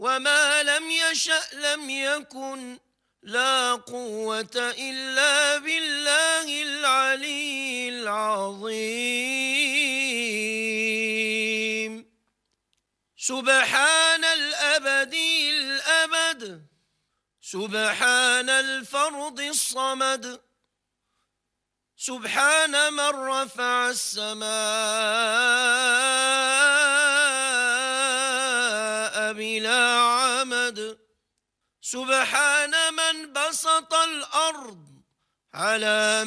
وما لم يشأ لم يكن. لا قوة إلا بالله العلي العظيم. سبحان الأبدي الأبد، سبحان الفرد الصمد، سبحان من رفع السماء بلا عمد، سبحان من بسط الأرض على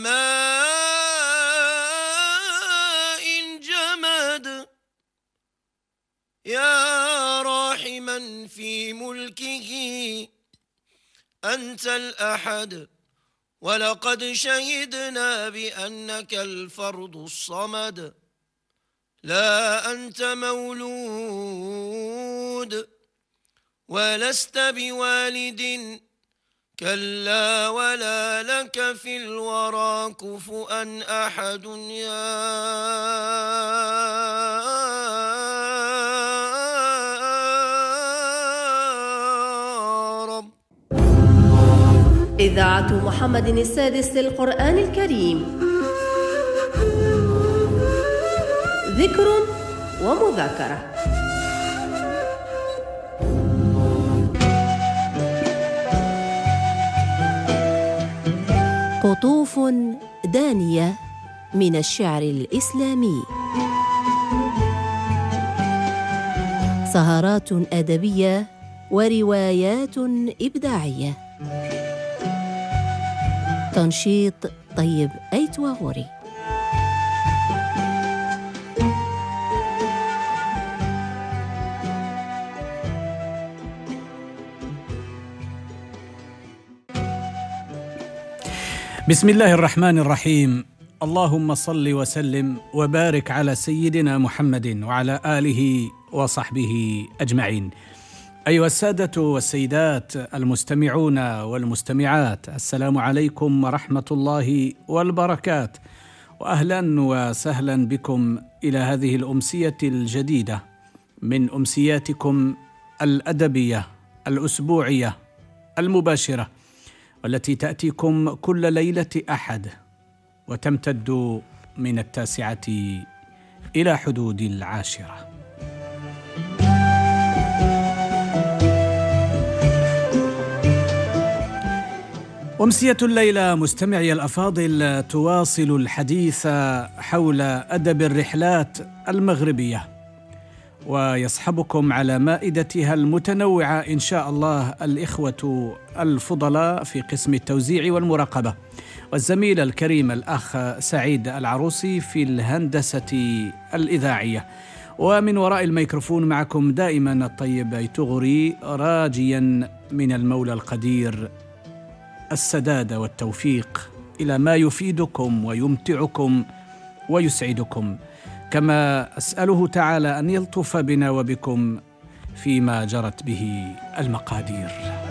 ماء جمد. يا راحما في ملكه أنت الأحد، ولقد شهدنا بأنك الفرد الصمد. لا أنت مولود ولست بوالد، كلا ولا لك في الورى كفؤا أحد. يا رب. إذاعة محمد السادس للقرآن الكريم، ذكر ومذاكرة. قطوف دانية من الشعر الإسلامي، سهرات أدبية وروايات إبداعية. تنشيط طيب أيتواغوري. بسم الله الرحمن الرحيم. اللهم صل وسلم وبارك على سيدنا محمد وعلى آله وصحبه أجمعين. أيها السادة والسيدات المستمعون والمستمعات، السلام عليكم ورحمة الله والبركات، وأهلا وسهلا بكم إلى هذه الأمسية الجديدة من أمسياتكم الأدبية الأسبوعية المباشرة، والتي تأتيكم كل ليلة أحد وتمتد من 9 إلى حدود 10. أمسية الليلة مستمعي الأفاضل تواصل الحديث حول أدب الرحلات المغربية، ويصحبكم على مائدتها المتنوعة إن شاء الله الإخوة الفضلاء في قسم التوزيع والمراقبة، والزميل الكريم الأخ سعيد العروسي في الهندسة الإذاعية، ومن وراء الميكروفون معكم دائما الطيب أيتغري، راجيا من المولى القدير السداد والتوفيق إلى ما يفيدكم ويمتعكم ويسعدكم، كما أسأله تعالى أن يلطف بنا وبكم فيما جرت به المقادير.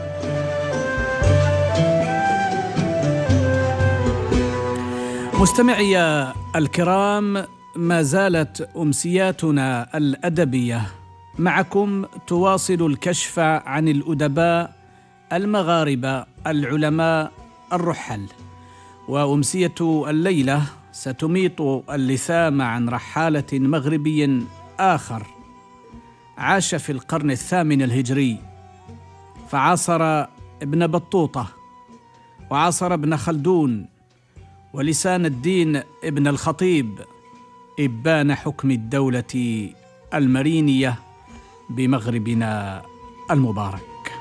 مستمعي الكرام، ما زالت أمسياتنا الأدبية معكم تواصل الكشف عن الأدباء المغاربة العلماء الرحل، وأمسية الليلة ستميط اللثام عن رحالة مغربي آخر عاش في القرن 8 الهجري، فعاصر ابن بطوطة وعاصر ابن خلدون ولسان الدين ابن الخطيب، إبان حكم الدولة المرينية بمغربنا المبارك.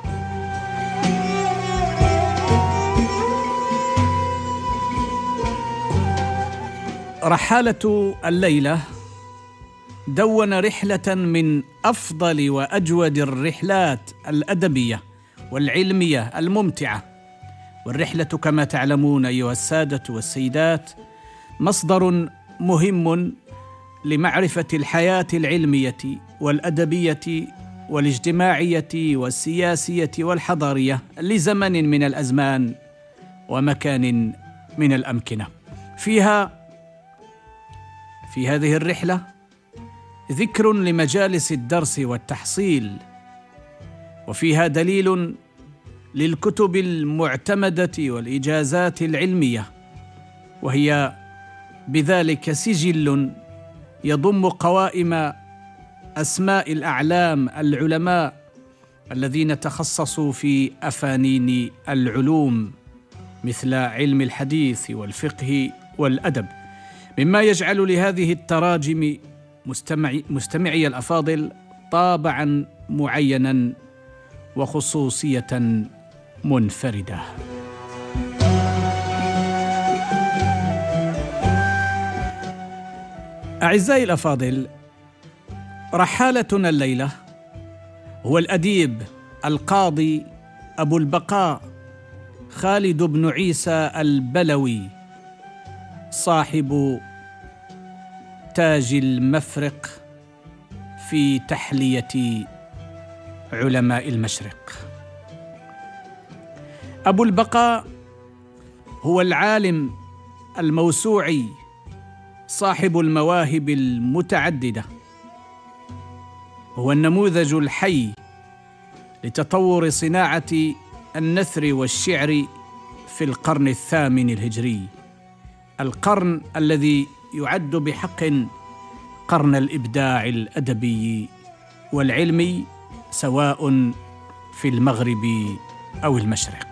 رحالة الليلة دون رحلة من أفضل وأجود الرحلات الأدبية والعلمية الممتعة، والرحلة كما تعلمون أيها السادة والسيدات مصدر مهم لمعرفة الحياة العلمية والأدبية والاجتماعية والسياسية والحضارية لزمن من الأزمان ومكان من الأمكنة. في هذه الرحلة ذكر لمجالس الدرس والتحصيل، وفيها دليل للكتب المعتمدة والإجازات العلمية، وهي بذلك سجل يضم قوائم أسماء الأعلام العلماء الذين تخصصوا في أفانين العلوم مثل علم الحديث والفقه والأدب، مما يجعل لهذه التراجم مستمعي الأفاضل طابعاً معيناً وخصوصية منفردة. أعزائي الأفاضل، رحالتنا الليلة هو الأديب القاضي أبو البقاء خالد بن عيسى البلوي، صاحب تاج المفرق في تحلية علماء المشرق. أبو البقاء هو العالم الموسوعي صاحب المواهب المتعددة، هو النموذج الحي لتطور صناعة النثر والشعر في القرن الثامن الهجري، القرن الذي يعد بحق قرن الإبداع الأدبي والعلمي سواء في المغرب أو المشرق.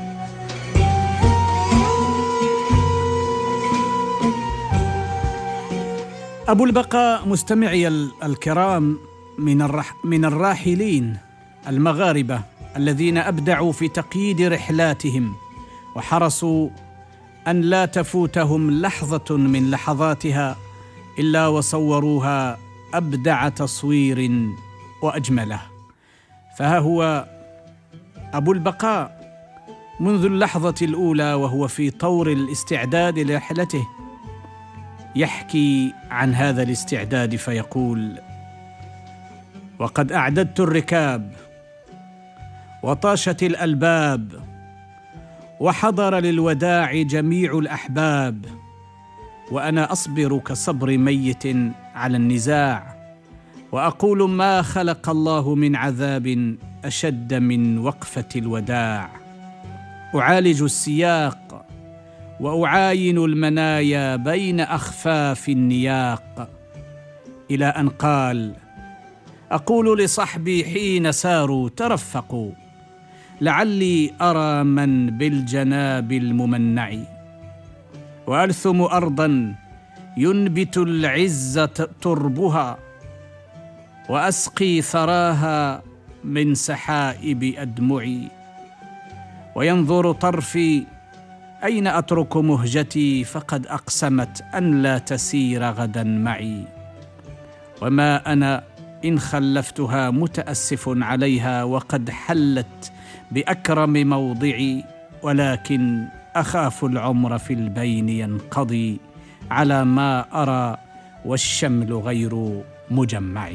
أبو البقاء مستمعي الكرام من الراحلين المغاربة الذين أبدعوا في تقييد رحلاتهم وحرصوا أن لا تفوتهم لحظة من لحظاتها إلا وصوروها أبدع تصوير وأجمله. فها هو أبو البقاء منذ اللحظة الأولى وهو في طور الاستعداد لرحلته يحكي عن هذا الاستعداد فيقول: وقد أعددت الركاب وطاشت الألباب وحضر للوداع جميع الأحباب، وأنا أصبر كصبر ميت على النزاع، وأقول ما خلق الله من عذاب أشد من وقفة الوداع، أعالج السياق وأعاين المنايا بين أخفاف النياق، إلى أن قال: أقول لصحبي حين ساروا ترفقوا، لعلي أرى من بالجناب الممنع، وألثم أرضا ينبت العز تربها، وأسقي ثراها من سحائب أدمعي، وينظر طرفي أين أترك مهجتي، فقد أقسمت أن لا تسير غدا معي، وما أنا إن خلفتها متأسف عليها، وقد حلت بأكرم موضعي، ولكن أخاف العمر في البين ينقضي، على ما أرى والشمل غير مجمع.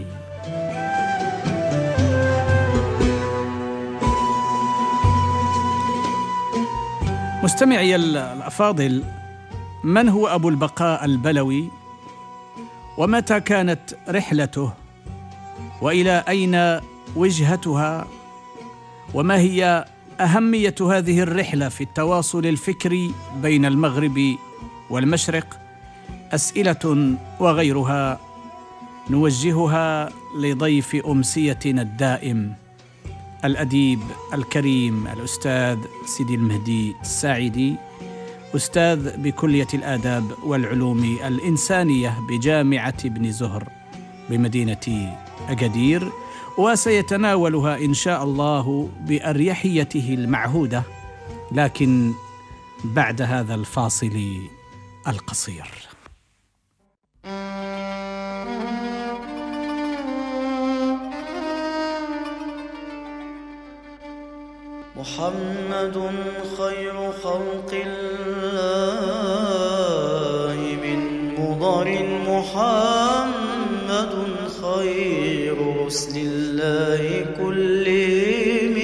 مستمعي الأفاضل، من هو أبو البقاء البلوي؟ ومتى كانت رحلته؟ وإلى أين وجهتها؟ وما هي أهمية هذه الرحلة في التواصل الفكري بين المغرب والمشرق؟ أسئلة وغيرها نوجهها لضيف أمسيتنا الدائم الأديب الكريم الأستاذ سيدي المهدي الساعدي، أستاذ بكلية الآداب والعلوم الإنسانية بجامعة ابن زهر بمدينة أكادير، وسيتناولها إن شاء الله بأريحيته المعهودة، لكن بعد هذا الفاصل القصير. محمد خير خلق الله من مضر، محمد خير رسل الله كلهم،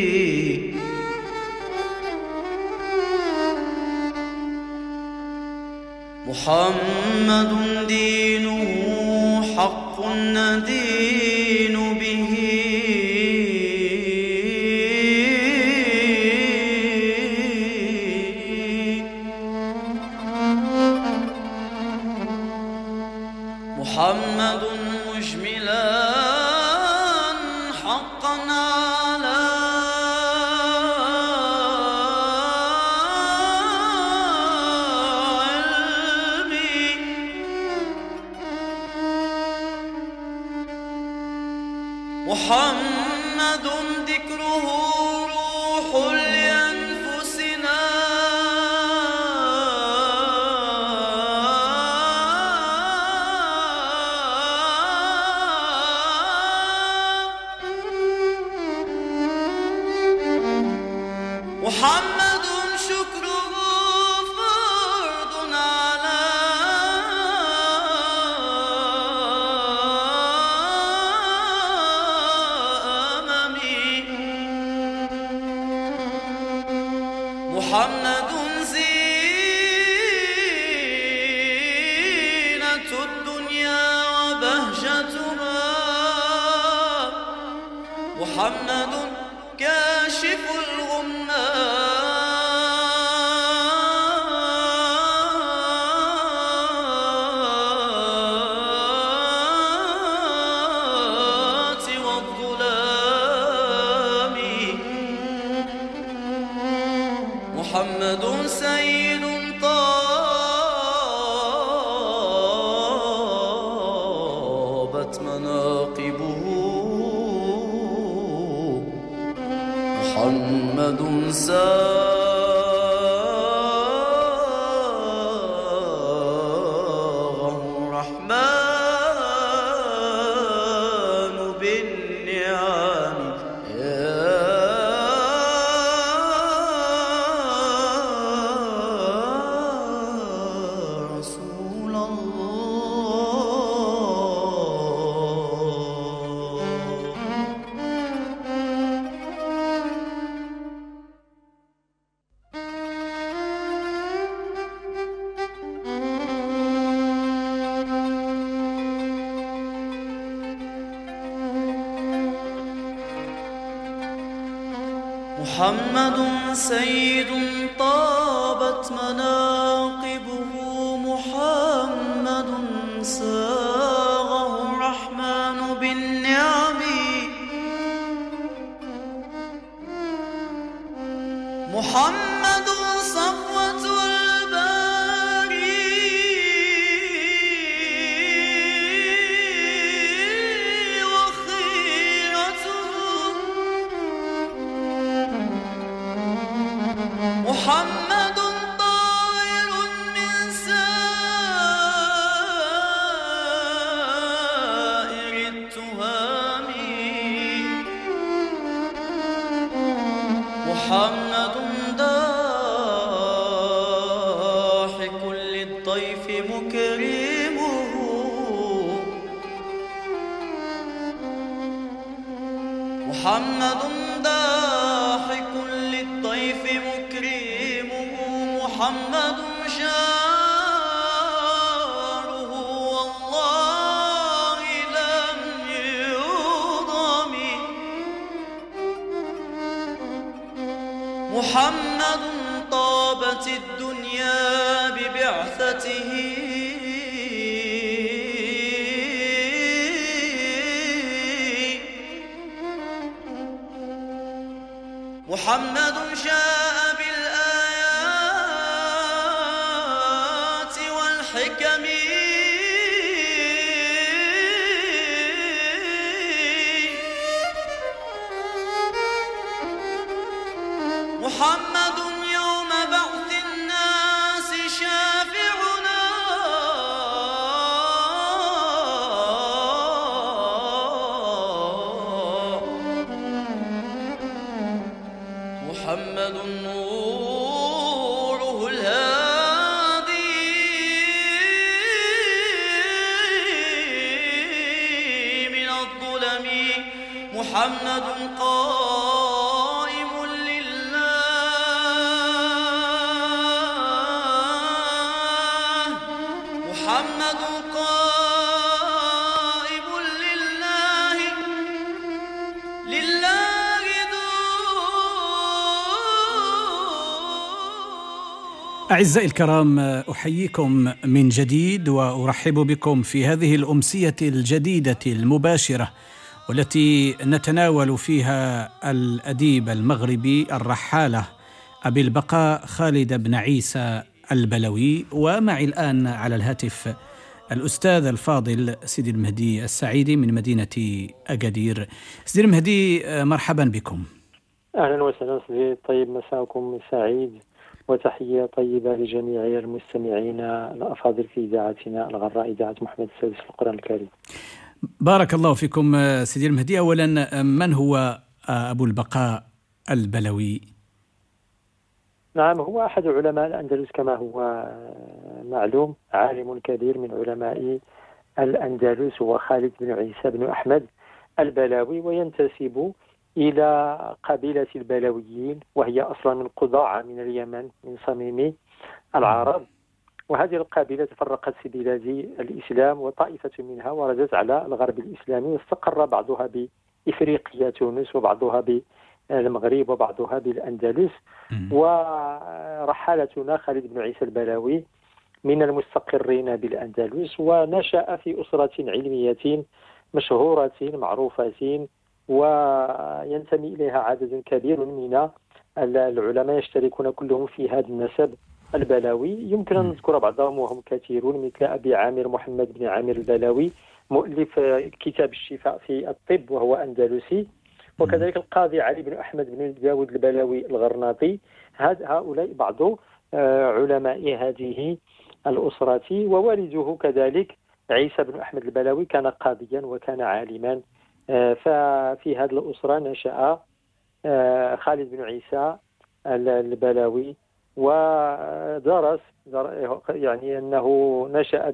محمد دينه حق ندين به، محمد ذكره روح لأنفسنا محمد شكره فرض على أممي محمد زينة الدنيا وبهجتها محمد كاشف الغمات والظلام محمد سيد طابت مناقبه محمد ساغه الرحمن بالنعم يا رسول الله. محمد سيد طابت مناقبه محمد ساغه الرحمن بالنعم محمد صفوة الباري وخيرته محمد طائر من سائر التهام محمد ضاحك للضيف مكرمه محمد ضاحك للضيف مكرمه محمد شاره والله لم يضم محمد طابت الدنيا ببعثته محمد شاء بالآيات والحكم محمد يوم بعث الناس شافعنا محمد نوره الهادي من الظلم محمد قائم لله محمد قائم لله أعزائي الكرام، أحييكم من جديد وأرحب بكم في هذه الأمسية الجديدة المباشرة والتي نتناول فيها الأديب المغربي الرحالة أبي البقاء خالد بن عيسى البلوي. ومعي الآن على الهاتف الأستاذ الفاضل سيدي المهدي السعيدي من مدينة أكادير. سيدي المهدي، مرحبا بكم. أهلا وسهلا سيدي. طيب، مساءكم سعيد، وتحية طيبة لجميع المستمعين الأفاضل في إذاعتنا الغراء، إذاعة محمد السادس القرآن الكريم. بارك الله فيكم سيدي المهدي. أولا، من هو أبو البقاء البلوي؟ نعم، هو أحد علماء الأندلس كما هو معلوم، عالم كبير من علماء الأندلس، هو خالد بن عيسى بن أحمد البلوي، وينتسب إلى قبيلة البلويين، وهي أصلا من قضاعة من اليمن، من صميم العرب. وهذه القبيلة تفرقت في بلاد الإسلام، وطائفة منها وردت على الغرب الإسلامي، واستقر بعضها بإفريقيا تونس، وبعضها بالمغرب، وبعضها بالأندلس. ورحالتنا خالد بن عيسى البلوي من المستقرين بالأندلس، ونشأ في أسرة علمية مشهورة معروفة، وينتمي إليها عدد كبير من العلماء يشتركون كلهم في هذا النسب البلوي. يمكن أن نذكر بعضهم وهم كثيرون، مثل أبي عامر محمد بن عامر البلوي، مؤلف كتاب الشفاء في الطب وهو أندلسي، وكذلك القاضي علي بن أحمد بن داود البلوي الغرناطي. هؤلاء بعض علماء هذه الأسرة. ووالده كذلك عيسى بن أحمد البلوي كان قاضيا وكان عالما. ففي هذه الأسرة نشأ خالد بن عيسى البلوي، ودرس، يعني أنه نشأ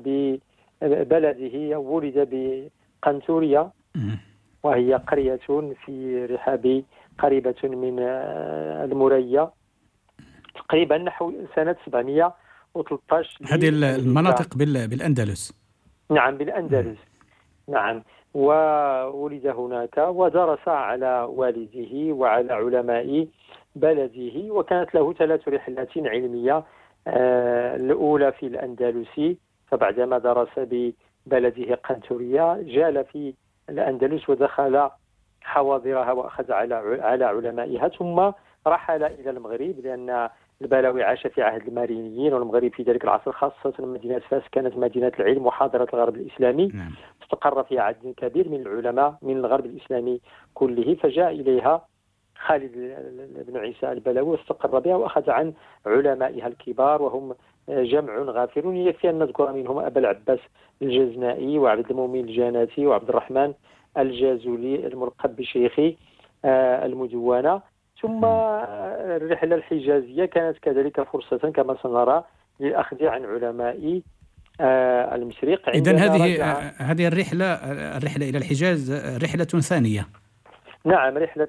ببلده، ولد بقنطوريا، وهي قرية في رحاب قريبة من المريا، تقريبا نحو سنة 713. هذه المناطق بالأندلس. نعم، بالأندلس. نعم، وولد هناك ودرس على والده وعلى علماء بلده، وكانت له 3 رحلات علمية. الأولى في الأندلس، فبعدما درس ببلده قنطوريا جال في الأندلس ودخل حواضرها وأخذ على علمائها، ثم رحل إلى المغرب، لأن البلوي عاش في عهد المارينيين، والمغرب في ذلك العصر خاصة مدينة فاس كانت مدينة العلم وحاضرة الغرب الإسلامي. استقر فيها عدد كبير من العلماء من الغرب الإسلامي كله، فجاء إليها خالد بن عيسى البلوي واستقر بها، وأخذ عن علمائها الكبار، وهم جمع غافر. يكفي أن نذكر منهم أبا العباس الجزنائي، وعبد المؤمن الجاناتي، وعبد الرحمن الجازولي الملقب بشيخ المدونة. ثم الرحلة الحجازية كانت كذلك فرصة كما سنرى للأخذ عن علماء المشرق. إذن هذه الرحلة إلى الحجاز رحلة ثانية. نعم، رحلة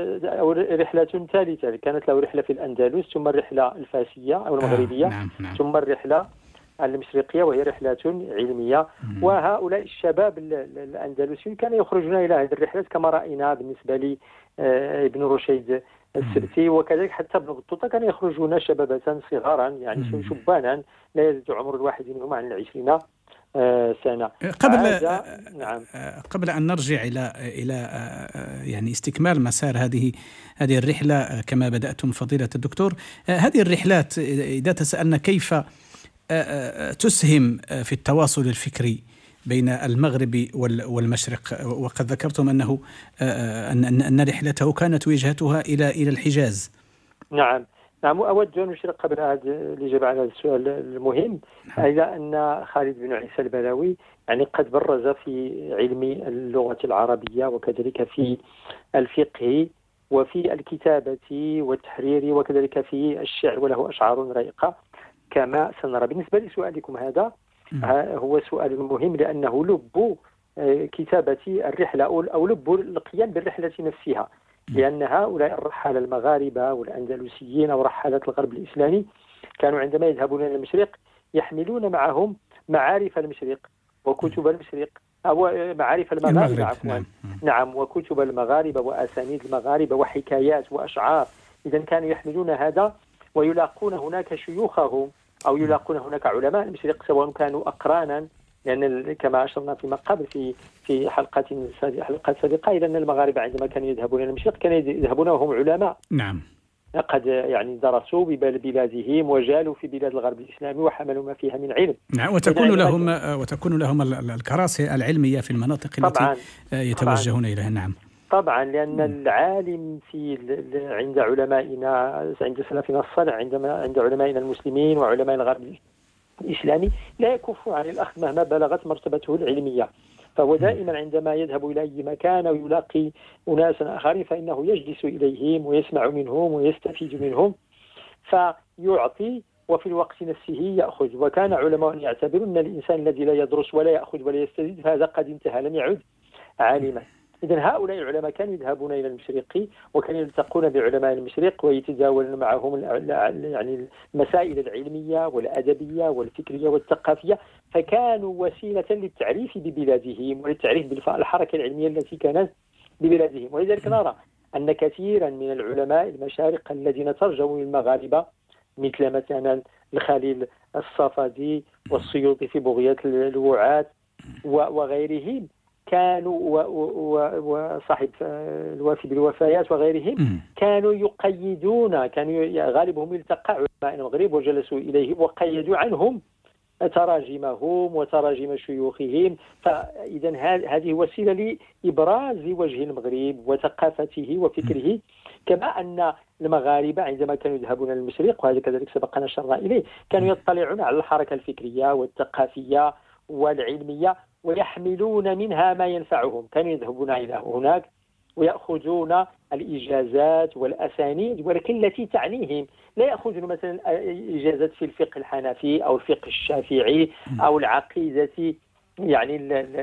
ثالثة. كانت له رحلة في الأندلس، ثم الرحلة الفاسية أو المغربية. نعم. ثم الرحلة المشرقية، وهي رحلة علمية. وهؤلاء الشباب الأندلسيين كانوا يخرجون إلى هذه الرحلات، كما رأينا بالنسبة لي ابن رشيد السبتي، وكذلك حتى ابن بطوطة كانوا يخرجون شبابة صغارا، يعني شبانا لا يزيد عمر الواحد منهم عن 20 سنة. قبل أن نرجع إلى يعني استكمال مسار هذه الرحلة كما بدأتم فضيلة الدكتور، هذه الرحلات إذا تسألنا كيف تسهم في التواصل الفكري بين المغرب والمشرق، وقد ذكرتم أن رحلته كانت وجهتها إلى الحجاز. نعم، أود أن أشير قبل الإجابة على هذا السؤال المهم إلى أن خالد بن عيسى البلوي يعني قد برز في علم اللغة العربية، وكذلك في الفقه، وفي الكتابة والتحرير، وكذلك في الشعر، وله أشعار رائقة كما سنرى. بالنسبة لسؤالكم هذا هو سؤال مهم، لأنه لب كتابة الرحلة أو لب القيام بالرحلة نفسها، لأن هؤلاء الرحالة المغاربة والأندلسيين أو رحالة الغرب الإسلامي كانوا عندما يذهبون إلى المشرق يحملون معهم معارف المشرق وكتب المشرق أو معارف المغاربة عفوا. نعم، وكتب المغاربة وأسانيد المغاربة وحكايات وأشعار. إذن كانوا يحملون هذا ويلاقون هناك شيوخهم أو يلاقون هناك علماء المشرق، سواء كانوا أقرانا، لأن كما أشرنا فيما قبل في حلقات سابقة إلى أن المغاربة عندما كانوا يذهبون إلى المشرق كانوا يذهبون وهم علماء. نعم. قد يعني درسوا ببلادهم وجالوا في بلاد الغرب الإسلامي وحملوا ما فيها من علم. نعم، وتكون لهم الكراسي العلمية في المناطق التي يتوجهون إليها. نعم طبعا، لأن العالم عند علمائنا، عند سلفنا الصالح، عند علمائنا المسلمين وعلماء الغرب الإسلامي لا يكف عن الأخذ مهما بلغت مرتبته العلمية. فهو دائما عندما يذهب إلى أي مكان ويلاقي أناسا آخرين فإنه يجلس إليهم ويسمع منهم ويستفيد منهم فيعطي وفي الوقت نفسه يأخذ. وكان علماء يعتبرون أن الإنسان الذي لا يدرس ولا يأخذ ولا يستفيد فهذا قد انتهى، لم يعد عالما. إذن هؤلاء العلماء كانوا يذهبون إلى المشرق وكانوا يلتقون بعلماء المشرق ويتداولون معهم يعني المسائل العلمية والأدبية والفكرية والثقافية، فكانوا وسيلة للتعريف ببلادهم وللتعريف بالحركة العلمية التي كانت ببلادهم. ولذلك نرى أن كثيرا من العلماء المشارقة الذين ترجموا للمغاربة مثل مثلا الخليل الصفدي والسيوطي في بغية الوعاة وغيرهم كانوا وصاحب الوافي بالوفيات وغيرهم كانوا يقيدون، غالبهم التقى علماء المغرب وجلسوا إليهم وقيدوا عنهم تراجمهم وتراجم شيوخهم. فإذا هذه وسيلة لإبراز وجه المغرب وثقافته وفكره. كما أن المغاربة عندما كانوا يذهبون للمشرق، وهذا كذلك سبق نشرنا إليه، كانوا يطلعون على الحركة الفكرية والثقافية والعلمية ويحملون منها ما ينفعهم. كانوا يذهبون إلى هناك ويأخذون الإجازات والأسانيد ولكن التي تعنيهم. لا يأخذون مثلا إجازات في الفقه الحنفي أو الفقه الشافعي أو العقيدة يعني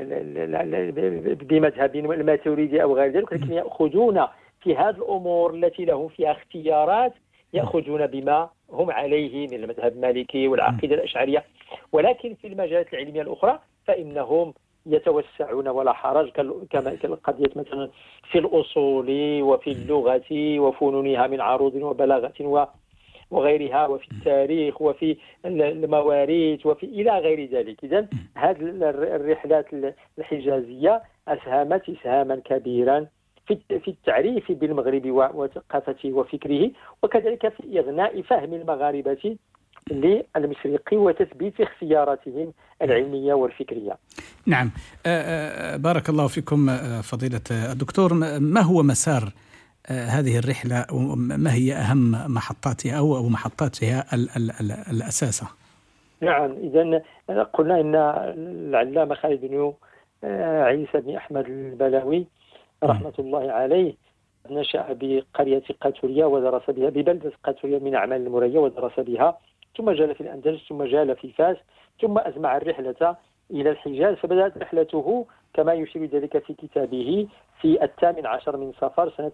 بمذهب الماتريدي أو غير ذلك، لكن يأخذون في هذه الأمور التي لهم فيها اختيارات، يأخذون بما هم عليه من المذهب المالكي والعقيدة الأشعرية. ولكن في المجالات العلمية الأخرى فإنهم يتوسعون ولا حرج، كما القضية مثلا في الأصول وفي اللغة وفنونها من عروض وبلاغة وغيرها، وفي التاريخ وفي المواريث وفي إلى غير ذلك. إذن هذه الرحلات الحجازية أسهمت إسهاما كبيرا في التعريف بالمغرب وثقافته وفكره، وكذلك في إغناء فهم المغاربة للمشرقي وتثبيت اختياراتهم العلمية والفكرية. نعم، بارك الله فيكم فضيلة الدكتور. ما هو مسار هذه الرحلة وما هي أهم محطاتها أو محطاتها الأساسة؟ نعم، إذن قلنا إن العلامة خالد بن عيسى بن أحمد البلاوي رحمة الله عليه نشأ بقرية قاتوريا ودرس بها ببلدة قاتوريا من أعمال المرية ودرس بها، ثم جال في الأندلس، ثم جال في فاس، ثم أزمع الرحلة إلى الحجاز. فبدأت رحلته كما يشير ذلك في كتابه في 18 من صفر سنة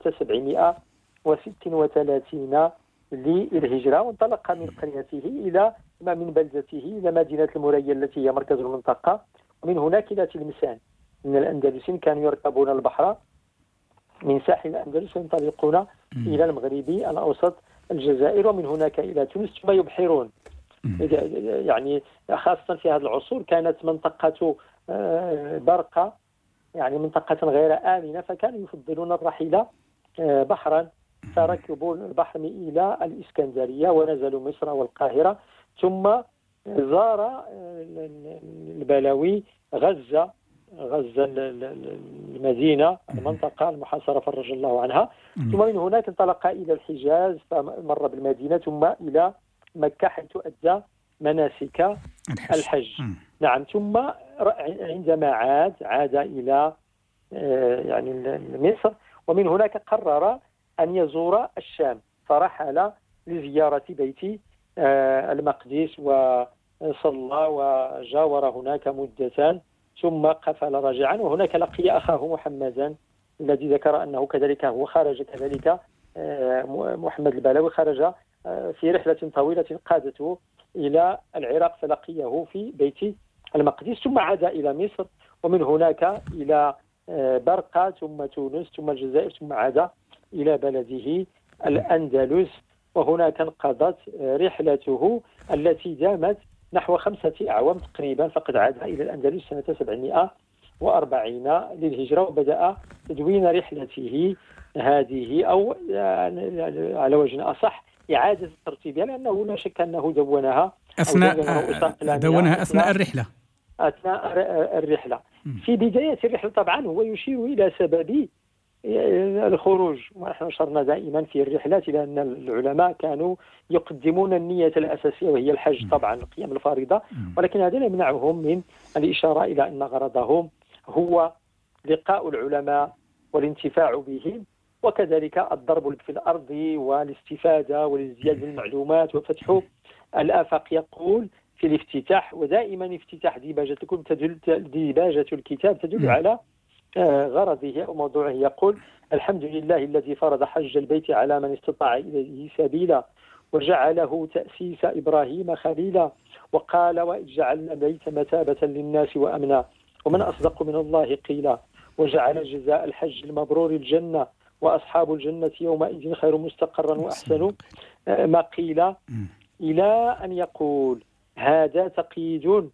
736 للهجرة، وانطلق من قريته من بلدته إلى مدينة المرية التي هي مركز المنطقة، ومن هناك إلى تلمسان. من الأندلسين كانوا يركبون البحر من ساحل الأندلس وينطلقون إلى المغرب الأوسط الجزائر، ومن هناك إلى تونس، ثم يبحرون. يعني خاصة في هذه العصور كانت منطقة برقة يعني منطقة غير آمنة، فكانوا يفضلون الرحيل بحرا، فركبوا البحر إلى الإسكندرية ونزلوا مصر والقاهرة. ثم زار البلاوي غزة المدينة المنطقة المحاصرة فرج الله عنها، ثم من هناك انطلق إلى الحجاز فمر بالمدينة ثم إلى مكة حيث أدى مناسك الحج. نعم، ثم عندما عاد إلى يعني مصر، ومن هناك قرر أن يزور الشام، فرحل لزيارة بيت المقدس وصلى وجاور هناك مدة، ثم قفل راجعا. وهناك لقي أخاه محمدا الذي ذكر أنه كذلك هو خرج كذلك محمد البلاوي خرج في رحلة طويلة قادته إلى العراق، فلقيه في بيت المقدس، ثم عاد إلى مصر، ومن هناك إلى برقة، ثم تونس، ثم الجزائر، ثم عاد إلى بلده الأندلس. وهناك انقضت رحلته التي دامت نحو 5 أعوام تقريبا، فقد عاد إلى الأندلس سنة 41 للهجرة، وبدأ تدوين رحلته هذه، أو على وجه أصح إعادة ترتيبها، لأنه لا شك أنه دونها أثناء الرحلة. في بداية الرحلة طبعا هو يشير إلى سبب الخروج، ونحن أشرنا دائما في الرحلات إلى أن العلماء كانوا يقدمون النية الأساسية وهي الحج، طبعا قيام الفريضة، ولكن هذا لا يمنعهم من الإشارة إلى أن غرضهم هو لقاء العلماء والانتفاع بهم، وكذلك الضرب في الأرض والاستفادة والازدياد بالمعلومات وفتح الآفاق. يقول في الافتتاح، ودائما افتتاح ديباجة الكتاب تدل على غرضه أو موضوعه، يقول: الحمد لله الذي فرض حج البيت على من استطاع إليه سبيلا، وجعله تأسيس إبراهيم خليلا، وقال: وإذ جعلنا البيت مثابة للناس وأمنا، ومن أصدق من الله قيلا، وجعل جزاء الحج المبرور الجنة، وأصحاب الجنة يومئذ خير مستقرا وأحسن ما قيل، إلى أن يقول: هذا تقييد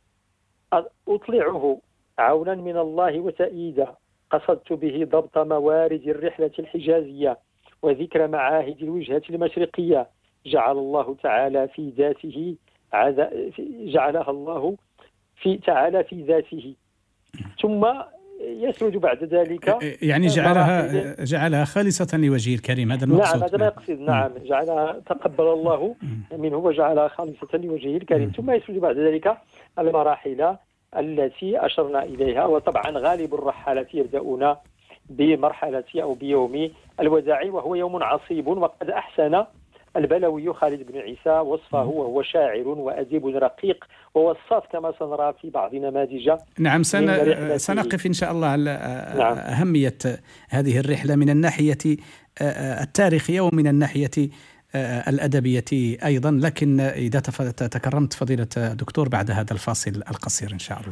أطلعه عونا من الله وتأييدا، قصدت به ضبط موارد الرحلة الحجازية وذكر معاهد الوجهة المشرقية، جعل الله تعالى في ذاته جعلها الله في ذاته. ثم يسرد بعد ذلك، يعني جعلها خالصة لوجهه الكريم، هذا المقصود. نعم، هذا ما يقصد. نعم، جعلها تقبل الله منه وجعلها خالصة لوجهه الكريم. ثم يسرد بعد ذلك المراحل التي أشرنا إليها، وطبعا غالب الرحالة يبدأون بمرحلة أو بيوم الوداع، وهو يوم عصيب، وقد أحسن البلوي خالد بن عيسى وصفه، وهو شاعر وأديب رقيق ووصاف كما سنرى في بعض نماذج. نعم، سنقف إن شاء الله على أهمية هذه الرحلة من الناحية التاريخية ومن الناحية الأدبية أيضا، لكن إذا تكرمت فضيلة دكتور بعد هذا الفاصل القصير إن شاء الله.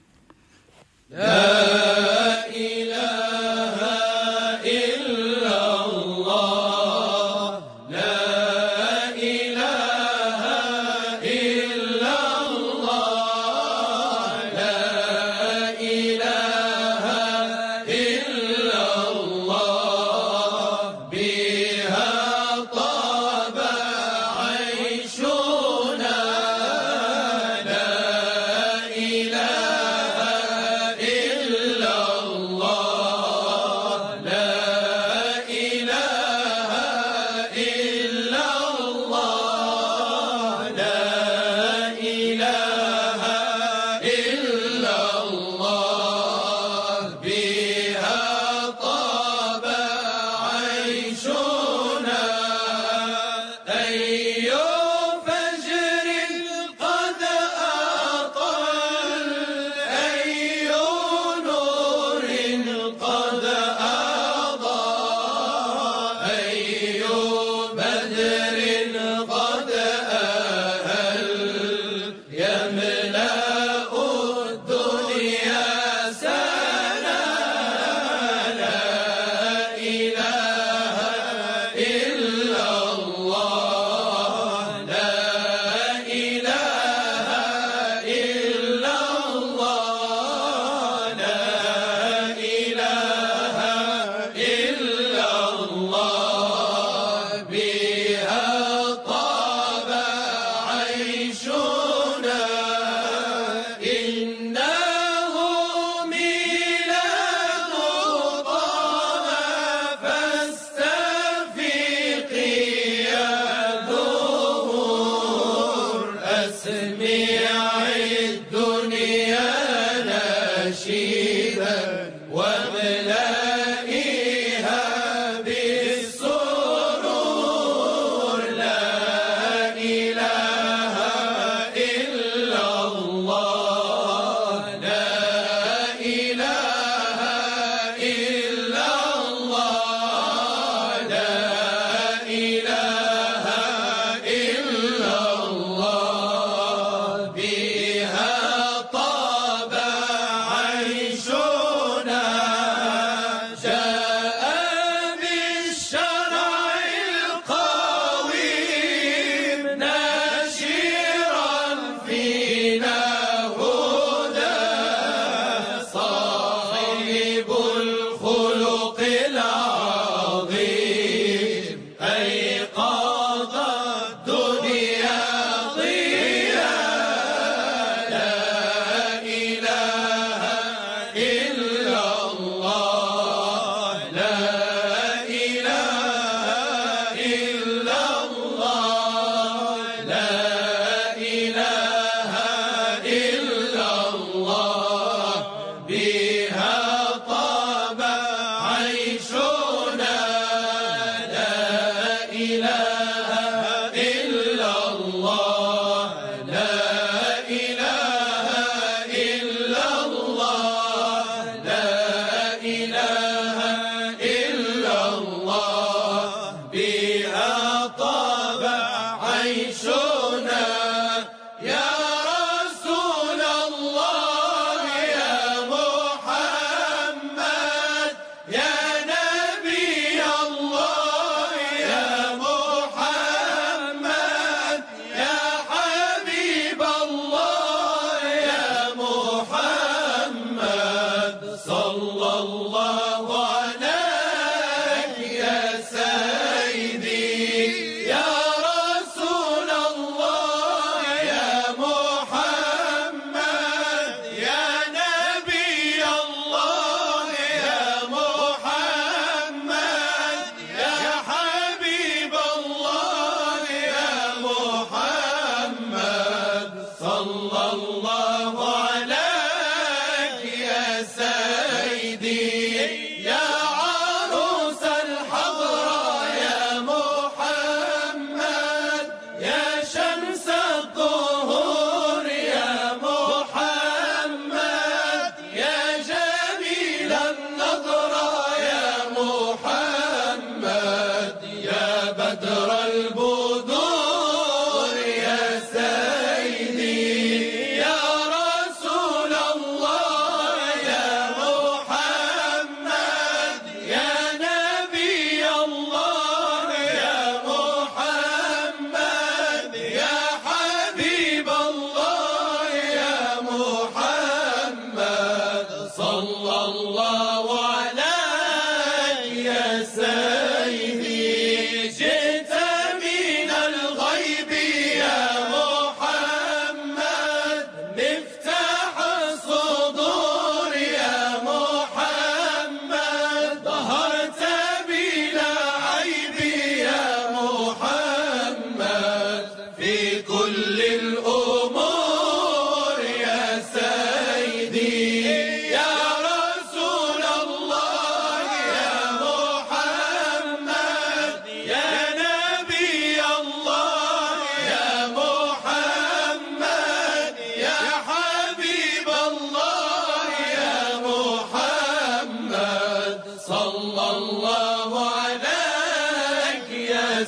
لا إله إلا الله، لا إله إلا الله، لا إله إلا الله، بها طاب عيشنا، لا إله إلا الله.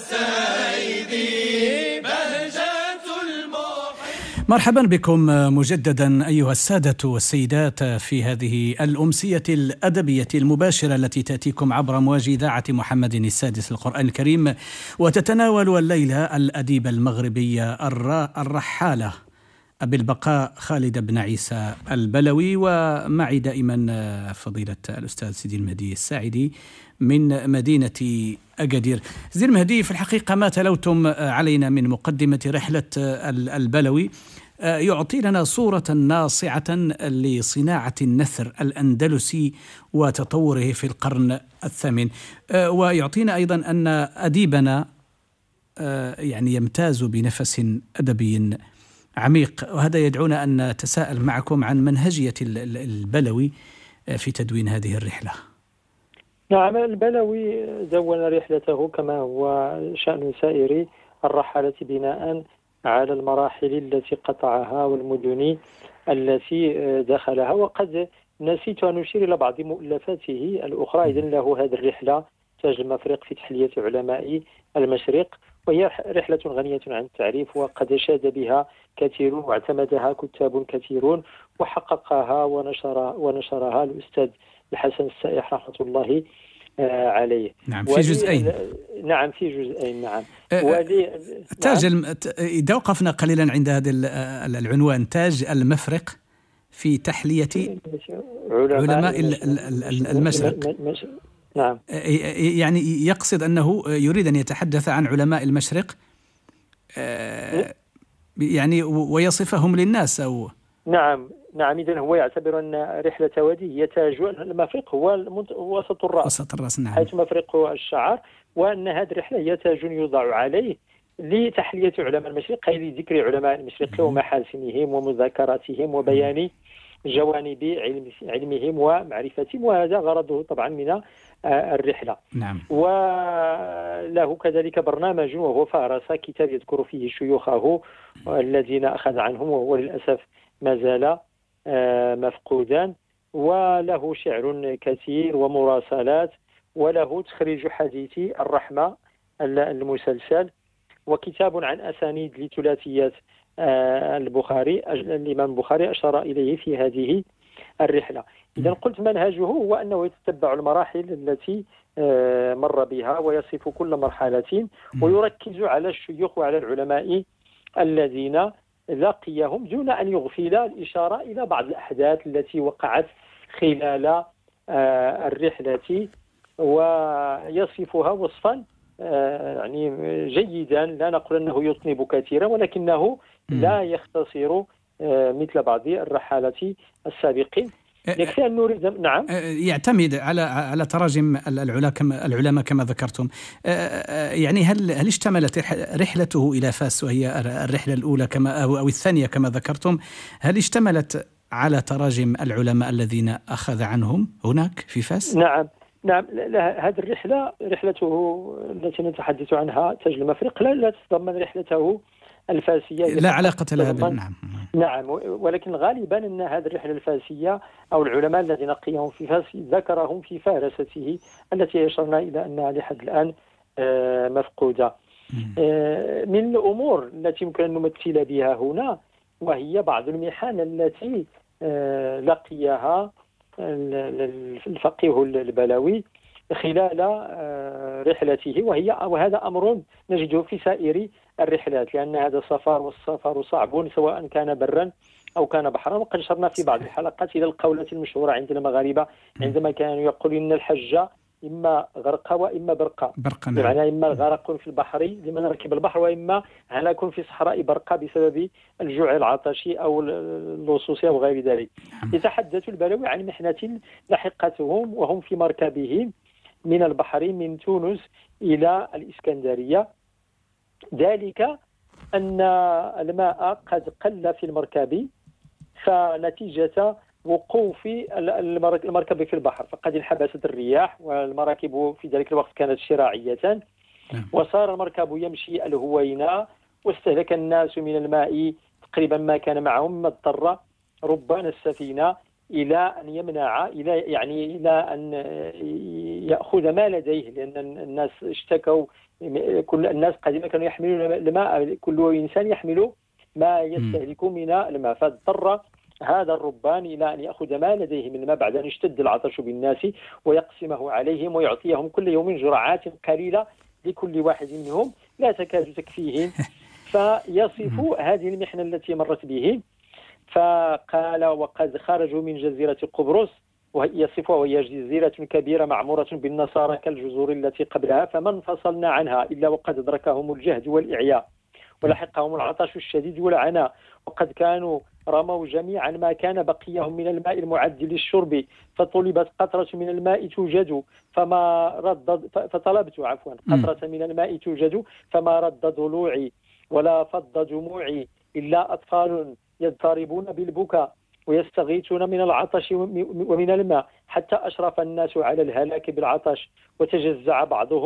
مرحبا بكم مجددا أيها السادة والسيدات في هذه الأمسية الأدبية المباشرة التي تأتيكم عبر موج إذاعة محمد السادس القرآن الكريم، وتتناول الليلة الأديب المغربي الرحالة أبي البقاء خالد بن عيسى البلوي، ومعي دائما فضيلة الأستاذ سيدي المهدي الساعدي من مدينة أكادير. سيدي المهدي، في الحقيقة ما تلوتم علينا من مقدمة رحلة البلوي يعطي لنا صورة ناصعة لصناعة النثر الأندلسي وتطوره في القرن الثامن، ويعطينا أيضا أن أديبنا يعني يمتاز بنفس أدبي عميق، وهذا يدعونا أن نتساءل معكم عن منهجية البلوي في تدوين هذه الرحلة. نعم، البلوي دون رحلته كما هو شأن سائر الرحلة بناء على المراحل التي قطعها والمدن التي دخلها، وقد نسيت أن أشير إلى بعض مؤلفاته الأخرى. إذن له هذه الرحلة تاج المفرق في تحلية علماء المشرق، وهي رحلة غنية عن التعريف، وقد شاد بها كثيرون واعتمدها كتاب كثيرون، وحققها ونشرها الأستاذ الحسن السائح رحمة الله عليه. نعم، في جزئين. نعم، في جزئين. نعم. تاج إذا وقفنا قليلا عند هذا العنوان، تاج المفرق في تحلية علماء المشرق. نعم، يعني يقصد أنه يريد أن يتحدث عن علماء المشرق يعني ويصفهم للناس أو نعم. إذن هو يعتبر أن رحلة وادي هي تاج المفرق، هو وسط الرأس. نعم. حيث مفرق الشعر، وأن هذه الرحلة هي تاج يوضع عليه لتحلية علماء المشرق، أي لذكر علماء المشرق ومحاسنهم ومذاكراتهم وبيان جوانب علمهم ومعرفتهم، وهذا غرضه طبعا من الرحلة. نعم. وله كذلك برنامج وهو فهرس كتاب يذكر فيه شيوخه الذين أخذ عنهم، وهو للأسف ما زال مفقودا، وله شعر كثير ومراسلات، وله تخريج حديث الرحمة المسلسل، وكتاب عن أسانيد لثلاثيات البخاري. الإمام البخاري أشار إليه في هذه الرحلة. إذا قلت منهجه هو أنه يتتبع المراحل التي مر بها، ويصف كل مرحلة، ويركز على الشيوخ وعلى العلماء الذين لقيهم، دون أن يغفل الإشارة إلى بعض الأحداث التي وقعت خلال الرحلة، ويصفها وصفا يعني جيدا. لا نقول أنه يطنب كثيرا، ولكنه لا يختصر مثل بعض الرحالة السابقين. يكفي أن نريد. نعم. يعتمد على تراجم العلماء كما ذكرتم. يعني هل اشتملت رحلته إلى فاس، وهي الرحلة الأولى أو الثانية كما ذكرتم، هل اشتملت على تراجم العلماء الذين أخذ عنهم هناك في فاس؟ نعم. هذه رحلته التي نتحدث عنها تاج المفرق لا تتضمن رحلته الفاسية، لا علاقة لها. نعم، ولكن غالبا أن هذه الرحلة الفاسية أو العلماء الذين لقيهم في فاس ذكرهم في فهرسته التي أشرنا إلى أنها لحد الآن مفقودة. من الأمور التي يمكن أن نمثل بها هنا، وهي بعض المحن التي لقيها الفقيه البلوي خلال رحلته، وهذا أمر نجده في سائر الرحلات، لأن هذا السفر، والسفر صعب سواء كان برا أو كان بحرا. وقد شرنا في بعض الحلقات إلى القولة المشهورة عند المغاربة عندما كانوا يقولون إن الحج إما غرق وإما برقة. بمعنى إما غرق في البحر لمن ركب البحر، وإما هلاك في صحراء برقة بسبب الجوع العطش أو اللصوص أو غير ذلك. يتحدث البلوي عن محنة لحقتهم وهم في مركبهم من البحر من تونس إلى الإسكندرية، ذلك أن الماء قد قل في المركب، فنتيجة وقوف المركب في البحر فقد انحبست الرياح، والمراكب في ذلك الوقت كانت شراعية، وصار المركب يمشي الهوينة، واستهلك الناس من الماء تقريبا ما كان معهم، ما اضطر ربان السفينة إلى أن يمنع إلى أن يأخذ ما لديه، لأن الناس اشتكوا. كل الناس قديما كانوا يحملون الماء، كل إنسان يحمل ما يستهلك من الماء، فاضطر هذا الربان إلى أن يأخذ ما لديه من الماء بعد أن اشتد العطش بالناس، ويقسمه عليهم ويعطيهم كل يوم جرعات قليلة لكل واحد منهم لا تكاد تكفيهم. فيصف هذه المحنة التي مرت به، فقال: وقد خرجوا من جزيرة قبرص، ويصفها وهي جزيرة كبيرة معمورة بالنصارى كالجزر التي قبلها، فما انفصلنا عنها إلا وقد أدركهم الجهد والإعياء، ولحقهم العطش الشديد والعناء، وقد كانوا رموا جميعا ما كان بقيهم من الماء المعد للشرب، فطلبت قطرة من الماء توجد فطلبت قطرة من الماء توجد، فما رد ضلوعي ولا فض دموعي إلا أطفال يضطربون بالبكاء ويستغيثون من العطش ومن الماء، حتى أشرف الناس على الهلاك بالعطش، وتجرع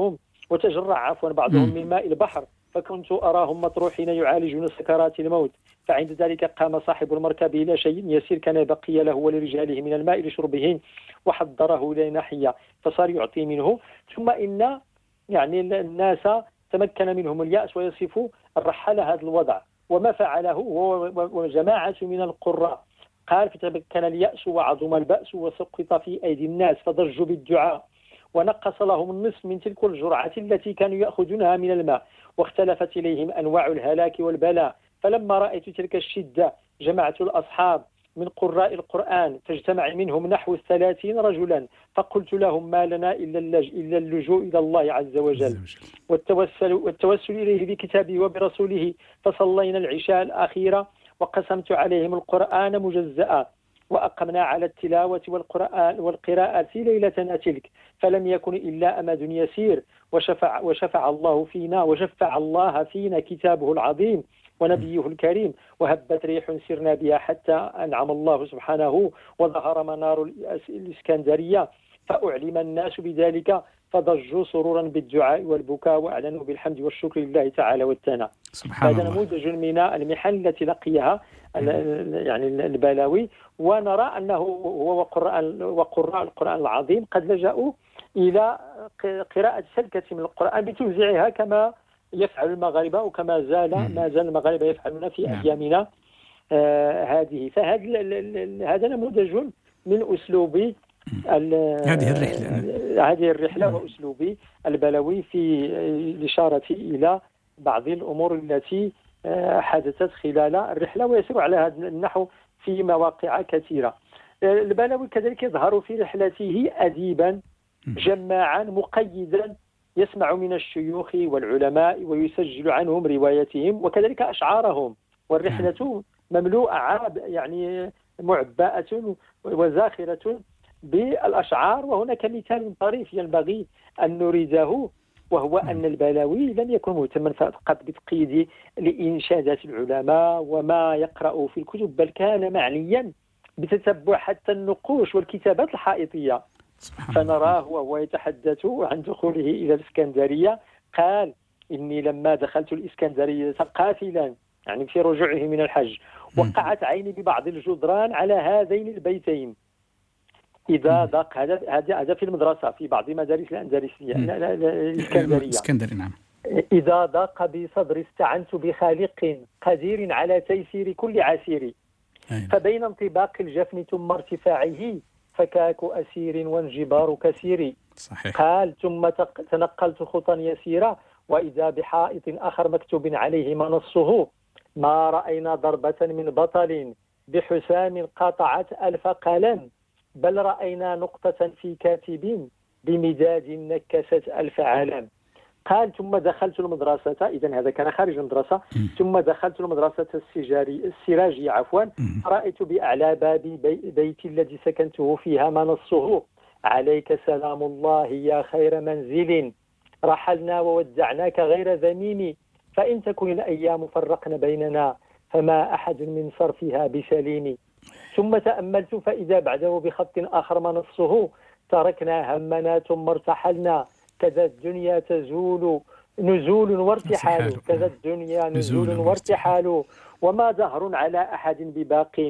بعضهم من ماء البحر، فكنت أراهم مطروحين يعالجون سكرات الموت. فعند ذلك قام صاحب المركب إلى شيء يسير كان بقي له ولرجاله من الماء لشربه، وحضره إلى ناحية فصار يعطي منه. ثم إن الناس تمكن منهم اليأس، ويصف الرحل هذا الوضع وما فعله هو وجماعة من القراء. قال: فتمكن اليأس وعظم البأس وسقط في أيدي الناس، فضجوا بالدعاء، ونقص لهم النصف من تلك الجرعة التي كانوا يأخذونها من الماء، واختلفت إليهم أنواع الهلاك والبلاء. فلما رأيت تلك الشدة جمعت الأصحاب من قراء القرآن، فاجتمع منهم نحو 30 رجلا، فقلت لهم: ما لنا إلا اللجوء إلى الله عز وجل والتوسل إليه بكتابه وبرسوله. فصلينا العشاء الأخيرة، وقسمت عليهم القرآن مجزأ، وأقمنا على التلاوة والقراءة ليلتنا تلك، فلم يكن إلا أمد يسير، وشفع الله فينا كتابه العظيم ونبيه الكريم، وهبت ريح سرنا بها حتى أنعم الله سبحانه، وظهر منار الإسكندرية، فأعلم الناس بذلك، فضجوا سرورا بالدعاء والبكاء، وأعلنوا بالحمد والشكر لله تعالى والثناء. هذا نموذج من المحن التي لقيها البلاوي، ونرى أنه هو وقراء القرآن العظيم قد لجأوا إلى قراءة سلكة من القرآن بتوزيعها كما يفعل المغاربة، وكما ما زال المغاربة يفعلون في أيامنا هذه. هذا نموذج من أسلوب هذه الرحلة وأسلوب البلوي في الإشارة إلى بعض الأمور التي حدثت خلال الرحلة، ويسير على هذا النحو في مواقع كثيرة. البلوي كذلك يظهر في رحلته أديبا جماعا مقيدا، يسمع من الشيوخ والعلماء ويسجل عنهم روايتهم وكذلك أشعارهم، والرحلة مملوءة معبأة وزاخرة بالأشعار. وهناك مثال طريف ينبغي أن نريده، وهو أن البلاوي لم يكن مهتما فقط بتقييد لإنشادات العلماء وما يقرأ في الكتب، بل كان معنيا بتتبع حتى النقوش والكتابات الحائطية. فنراه وهو يتحدث عن دخوله إلى الإسكندرية قال: إني لما دخلت الإسكندرية قافلا، في رجوعه من الحج، وقعت عيني ببعض الجدران على هذين البيتين: إذا ضاق، هذا في المدرسة في بعض مدارس الأندلسية الإسكندرية، نعم. إذا ضاق بصدري استعنت بخالق قدير على تيسير كل عسير، فبين انطباق الجفن ثم ارتفاعه فكاك أسير وانجبار كسير. صحيح. قال: ثم تنقلت خطا يسيرة، وإذا بحائط آخر مكتوب عليه منصه: ما رأينا ضربة من بطل بحسام قطعت 1000 قلم، بل رأينا نقطة في كاتب بمداد نكست 1000 علم. قال: ثم دخلت المدرسة، إذن هذا كان خارج المدرسة، ثم دخلت المدرسة السراجية رأيت بأعلى باب بيتي الذي سكنته فيها منصه: عليك سلام الله يا خير منزل، رحلنا وودعناك غير ذميم، فإن تكن الأيام فرقن بيننا، فما أحد من صرفها بسليم. ثم تأملت فإذا بعده بخط آخر منصه: تركنا همنا ثم ارتحلنا، كذا الدنيا تزول نزول وارتحال، كذا الدنيا نزول وارتحال، وما دهر على أحد بباق،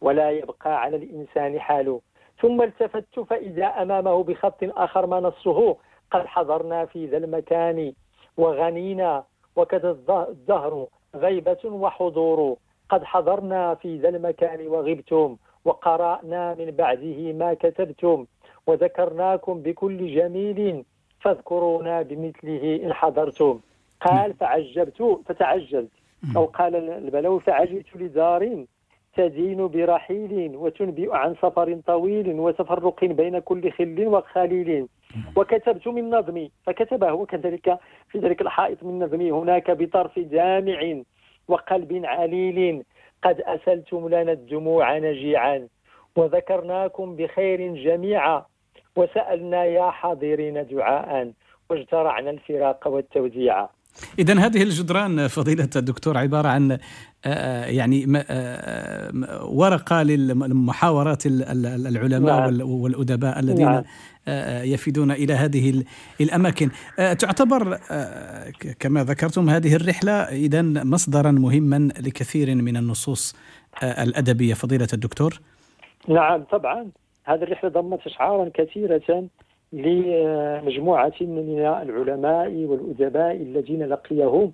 ولا يبقى على الإنسان حال. ثم التفت فإذا أمامه بخط آخر ما نصه: قد حضرنا في ذا المكان وغنينا وكذا الدهر غيبة وحضور. قد حضرنا في ذا المكان وغبتم وقرأنا من بعده ما كتبتم وذكرناكم بكل جميل فاذكرونا بمثله إن حضرتم. قال فتعجبت أو قال البلوي: فعجبت لدار تدين برحيل وتنبئ عن سفر طويل وتفرق بين كل خل وخليل. وكتبت من نظمي، فكتبه كذلك في ذلك الحائط من نظمي: هناك بطرف جامع وقلب عليل قد أسلتم لنا الدموع نجيعا وذكرناكم بخير جميعا وسألنا يا حاضرين دعاء واجترعنا الفراق والتوديع. إذن هذه الجدران فضيلة الدكتور عبارة عن يعني ورقة للمحاورات العلماء والأدباء الذين يفيدون إلى هذه الأماكن. تعتبر كما ذكرتم هذه الرحلة إذن مصدرا مهما لكثير من النصوص الأدبية فضيلة الدكتور؟ نعم طبعا، هذه الرحلة ضمت أشعارا كثيرة لمجموعة من العلماء والأدباء الذين لقيهم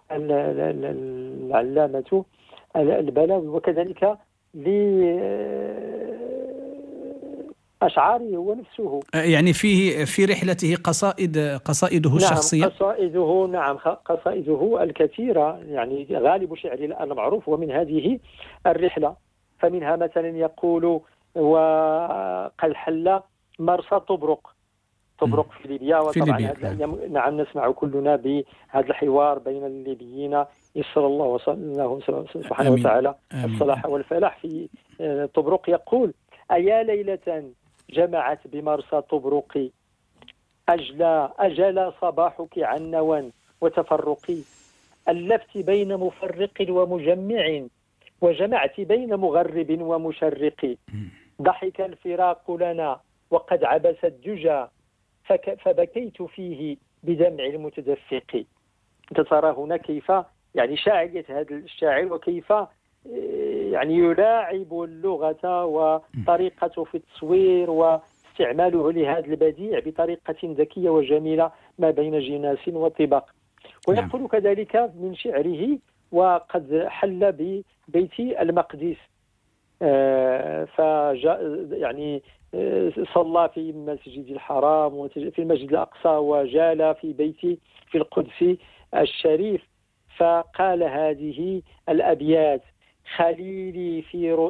العلامة البلوي، وكذلك لأشعاره هو نفسه. يعني في رحلته قصائده الشخصية. قصائده الكثيرة، يعني غالب شعره الآن معروف ومن هذه الرحلة. فمنها مثلا يقول: وقد حل مرسى طبرق في ليبيا. وطبعا نعم نسمع كلنا بهذا الحوار بين الليبيين يسر الله وصلى سبحانه وتعالى الصلاح والفلاح في طبرق. يقول: أيا ليلة جمعت بمرسى طبرق أجل صباحك عن نوى وتفرق ألفت بين مفرق ومجمع وجمعت بين مغرب ومشرق ضحك الفراق لنا وقد عبس الدجى فبكيت فيه بدمع المتدفق. أنت ترى هنا كيف يعني شاعرية هذا الشاعر وكيف يعني يلاعب اللغة وطريقته في التصوير واستعماله لهذا البديع بطريقة ذكية وجميلة ما بين جناس وطباق. ويقول كذلك من شعره: وقد حل ببيت المقدس يعني صلى في المسجد الحرام وفي المسجد الأقصى وجال في القدس الشريف. فقال هذه الأبيات: خليلي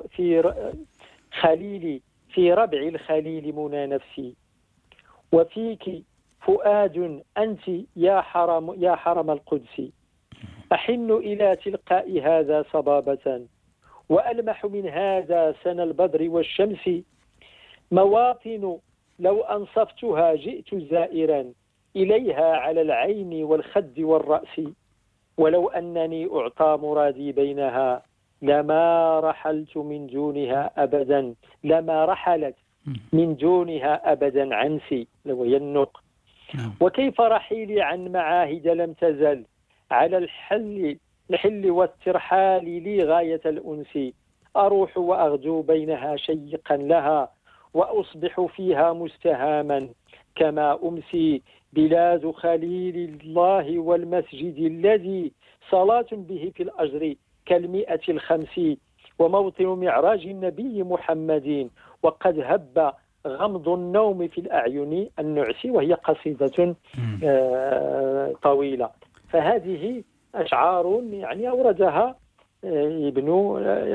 في ربع الخليل منى نفسي وفيك فؤاد أنت يا حرم القدس أحن إلى تلقاء هذا صبابة وألمح من هذا سنى البدر والشمس مواطن لو أنصفتها جئت زائرا إليها على العين والخد والرأس ولو أنني أعطى مرادي بينها لما رحلت من دونها أبدا لما رحلت من دونها أبدا عنسي لو ينق. وكيف رحيلي عن معاهد لم تزل على الحل والترحال لي غاية الأنس أروح وأغدو بينها شيقا لها وأصبح فيها مستهاما كما أمسي بلاد خليل الله والمسجد الذي صلاة به في الأجر ك150 وموطن معراج النبي محمد وقد هب غمض النوم في الأعين النعس. وهي قصيدة طويلة. فهذه أشعار يعني أوردها ابن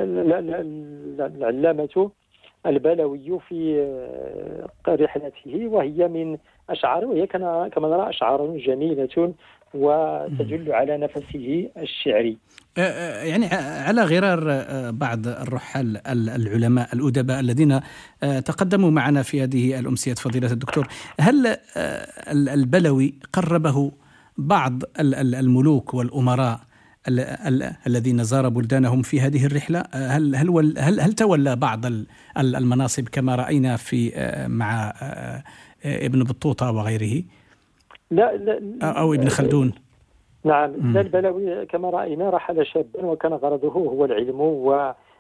العلامة البلوي في رحلته وهي من أشعار وهي كما نرى أشعار جميلة وتدل على نفسه الشعري. يعني على غرار بعض الرحال العلماء الأدباء الذين تقدموا معنا في هذه الأمسية فضيلة الدكتور، هل البلوي قربه بعض الملوك والأمراء الذين زار بلدانهم في هذه الرحلة؟ هل تولى بعض المناصب كما رأينا في مع ابن بطوطة وغيره؟ لا أو ابن خلدون. نعم. البلوي كما رأينا رحل شابا وكان غرضه هو العلم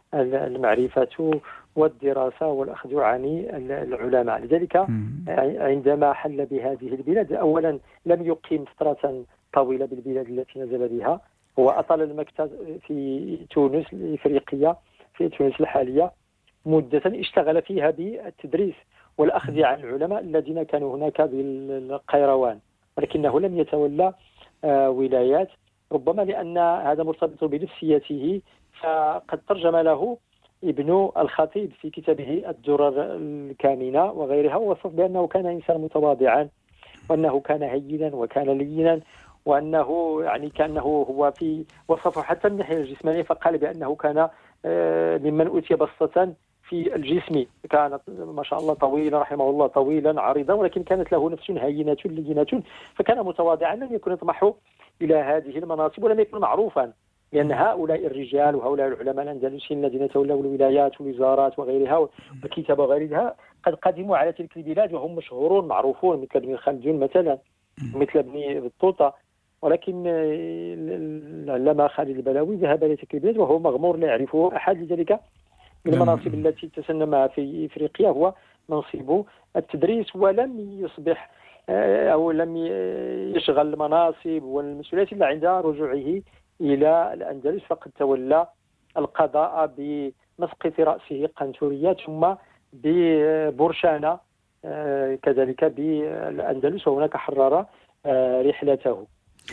المعرفة والدراسة والأخذ عن العلماء. لذلك عندما حل بهذه البلاد أولا لم يقيم فترة طويلة بالبلاد التي نزل بها، هو أطال المكتب في تونس الإفريقية، في تونس الحالية مدة اشتغل فيها بالتدريس والأخذ عن العلماء الذين كانوا هناك بالقيروان، ولكنه لم يتولى ولايات، ربما لأن هذا مرتبط بنفسيته. فقد ترجم له ابن الخطيب في كتابه الدرر الكامنة وغيرها، ووصف بأنه كان إنسان متواضعا، وأنه كان هينا وكان لينا، وأنه يعني كأنه هو في وصفه حتى من الناحية الجسمانية، فقال بأنه كان ممن أوتي بسطة في الجسم، كان ما شاء الله طويلا رحمه الله، طويلا عريضا، ولكن كانت له نفس هينة لينة، فكان متواضعا، لم يكن يطمح إلى هذه المناصب ولم يكن معروفا، لأن هؤلاء الرجال وهؤلاء العلماء الأندلسيين الذين تولوا الولايات والوزارات وغيرها والكتابة وغيرها قد قدموا على تلك البلاد وهم مشهورون معروفون، مثل ابن خلدون مثلا، مثل ابن بطوطة، ولكن العلامة خالد البلاوي ذهب إلى تلك البلاد وهو مغمور لا يعرفه أحد. لذلك من المناصب التي تسنمها في إفريقيا هو منصب التدريس، ولم يصبح أو لم يشغل المناصب والمسؤوليات إلا عند رجوعه إلى الأندلس، فقد تولى القضاء بمسقط رأسه قنتورية، ثم ببرشانة كذلك بالأندلس، وهناك حرر رحلته.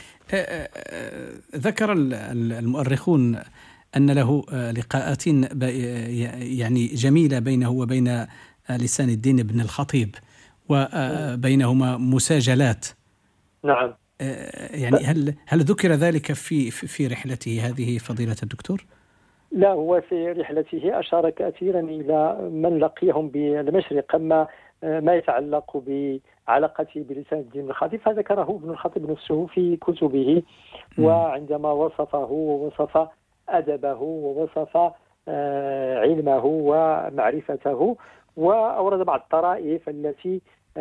ذكر المؤرخون أن له لقاءات يعني جميلة بينه وبين لسان الدين بن الخطيب، وبينهما مساجلات. نعم. يعني هل ذكر ذلك في رحلته هذه فضيلة الدكتور؟ لا، هو في رحلته أشار كثيرا إلى من لقيهم بالمشرق، أما ما يتعلق بعلاقته بلسان الدين الخطيب فذكره ابن الخطيب نفسه في كتبه، وعندما وصفه ووصف أدبه ووصف علمه ومعرفته، وأورد بعض الطرائف التي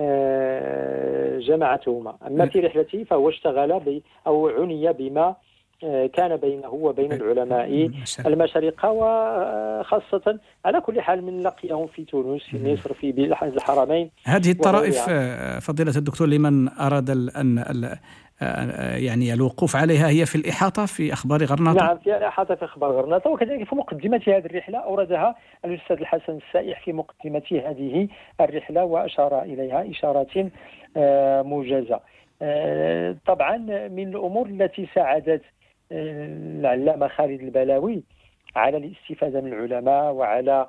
جمعتهما. أما في رحلته فهو اشتغل أو عني بما كان بينه وبين العلماء المشارقة، وخاصة على كل حال من لقيهم في تونس، في مصر، في بلاد الحرمين. هذه الطرائف فضيلة الدكتور لمن أراد أن يعني الوقوف عليها هي في الإحاطة في أخبار غرناطة. نعم، في الإحاطة في أخبار غرناطة، وكذلك في مقدمة هذه الرحلة أوردها الأستاذ الحسن السائح في مقدمة هذه الرحلة، وأشار إليها إشارات موجزة. طبعا من الأمور التي ساعدت العلامة خالد البلاوي على الاستفادة من العلماء وعلى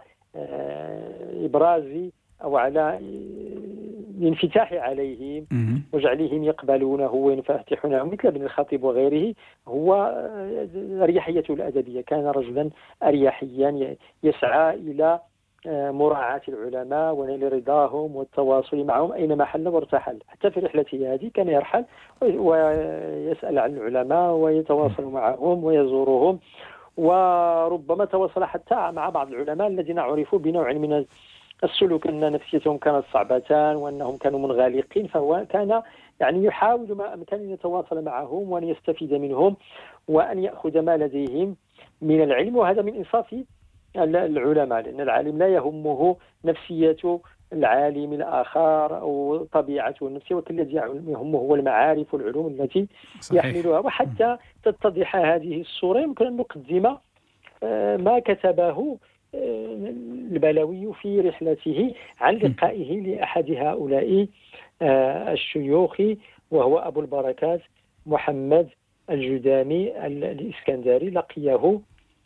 إبراز أو على الانفتاح عليهم وجعلهم يقبلونه وينفتحونه مثل ابن الخطيب وغيره، هو أريحيته الأدبية. كان رجلا أريحيا يسعى إلى مراعاة العلماء ونيل رضاهم والتواصل معهم أينما حل وارتحل. حتى في رحلته هذه كان يرحل ويسأل عن العلماء ويتواصل معهم ويزورهم، وربما تواصل حتى مع بعض العلماء الذين عرفوا بنوع من السلوك أن نفسيتهم كانت صعبتان وأنهم كانوا منغلقين، فهو كان يعني يحاول ما أمكن أن يتواصل معهم وأن يستفيد منهم وأن يأخذ ما لديهم من العلم. وهذا من إنصاف العلماء، لأن العالم لا يهمه نفسية العالم الآخر أو طبيعته النفسية، وكل الذي يهمه هو المعارف والعلوم التي يحملها. وحتى تتضح هذه الصورة يمكن أن نقدم ما كتبه البلاوي في رحلته عن لقائه لأحد هؤلاء الشيوخ، وهو أبو البركات محمد الجذامي الإسكندري. لقيه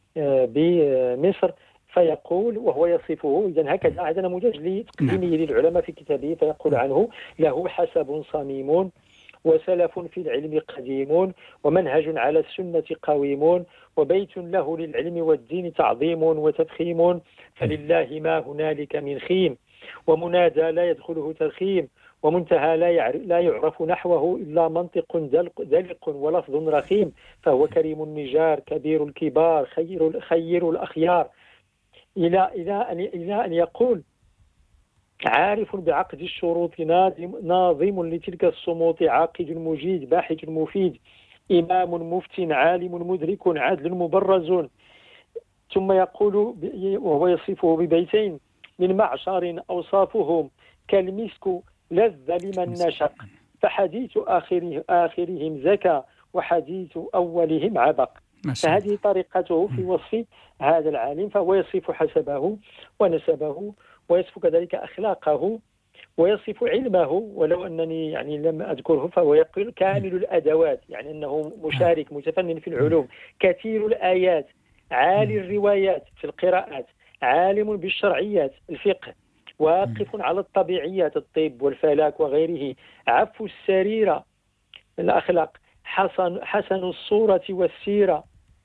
بمصر فيقول وهو يصفه، إذن هكذا هذا نموذج لتقديمه للعلماء في كتابه، فيقول عنه: له حسب صميم وسلف في العلم قديم ومنهج على السنة قويم وبيت له للعلم والدين تعظيم وتفخيم فلله ما هنالك من خيم ومنادى لا يدخله ترخيم ومنتهى لا يعرف نحوه إلا منطق دلق ولفظ رخيم فهو كريم النجار كبير الكبار خير الأخيار، إلى أن يقول: عارف بعقد الشروط ناظم لتلك الصموت عاقد مجيد باحث مفيد إمام مفتن عالم مدرك عدل مبرز ثم يقول وهو يصفه ببيتين: من معشر أوصافهم كالمسك لذ لمن نشق، فحديث آخرهم زكى وحديث أولهم عبق. فهذه طريقته في وصف هذا العالم، فهو يصف حسبه ونسبه، ويصف كذلك أخلاقه، ويصف علمه، ولو أنني يعني لم أذكره، فهو يقول كامل الأدوات، يعني أنه مشارك متفنن في العلوم، كثير الآيات، عالي الروايات في القراءات، عالم بالشرعيات الفقه، واقف على الطبيعيات الطب والفلك وغيره، عفو السريرة الأخلاق، حسن الصورة والسيرة،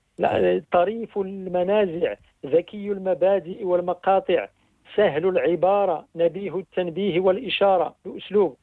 طريف المنازع، ذكي المبادئ والمقاطع، سهل العبارة، نبيه التنبيه والإشارة بأسلوب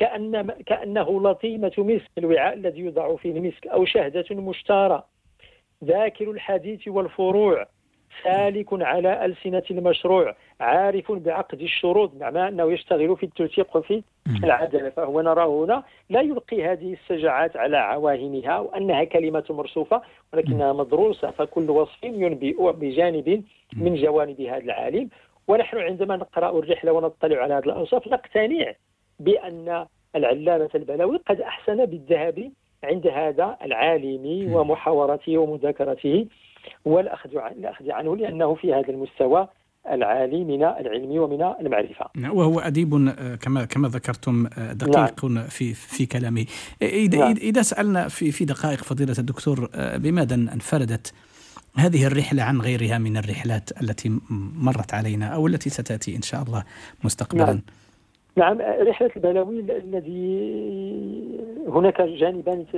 كأنه لطيمة مسك، الوعاء الذي يوضع فيه المسك، أو شهدة مشتارة، ذاكر الحديث والفروع، سالك على ألسنة المشروع، عارف بعقد الشروط، مع أنه يشتغل في التوثيق وفي العدالة. فهو نراه هنا لا يلقي هذه السجعات على عواهنها وأنها كلمة مرصوفة، ولكنها مدروسة، فكل وصف ينبئ بجانب من جوانب هذا العالم. ونحن عندما نقرأ الرحلة ونطلع على هذه الأوصاف نقتنع بأن العلامة البلاوي قد أحسن بالذهاب عند هذا العالم ومحاورته ومذاكرته والأخذ عنه، لأنه في هذا المستوى العالي من العلم ومن المعرفة. وهو أديب كما ذكرتم دقيق. نعم. في كلامه. إذا سألنا في دقائق فضيلة الدكتور، بماذا انفردت هذه الرحلة عن غيرها من الرحلات التي مرت علينا أو التي ستأتي إن شاء الله مستقبلا؟ نعم، رحلة البلاوي الذي هناك جانبان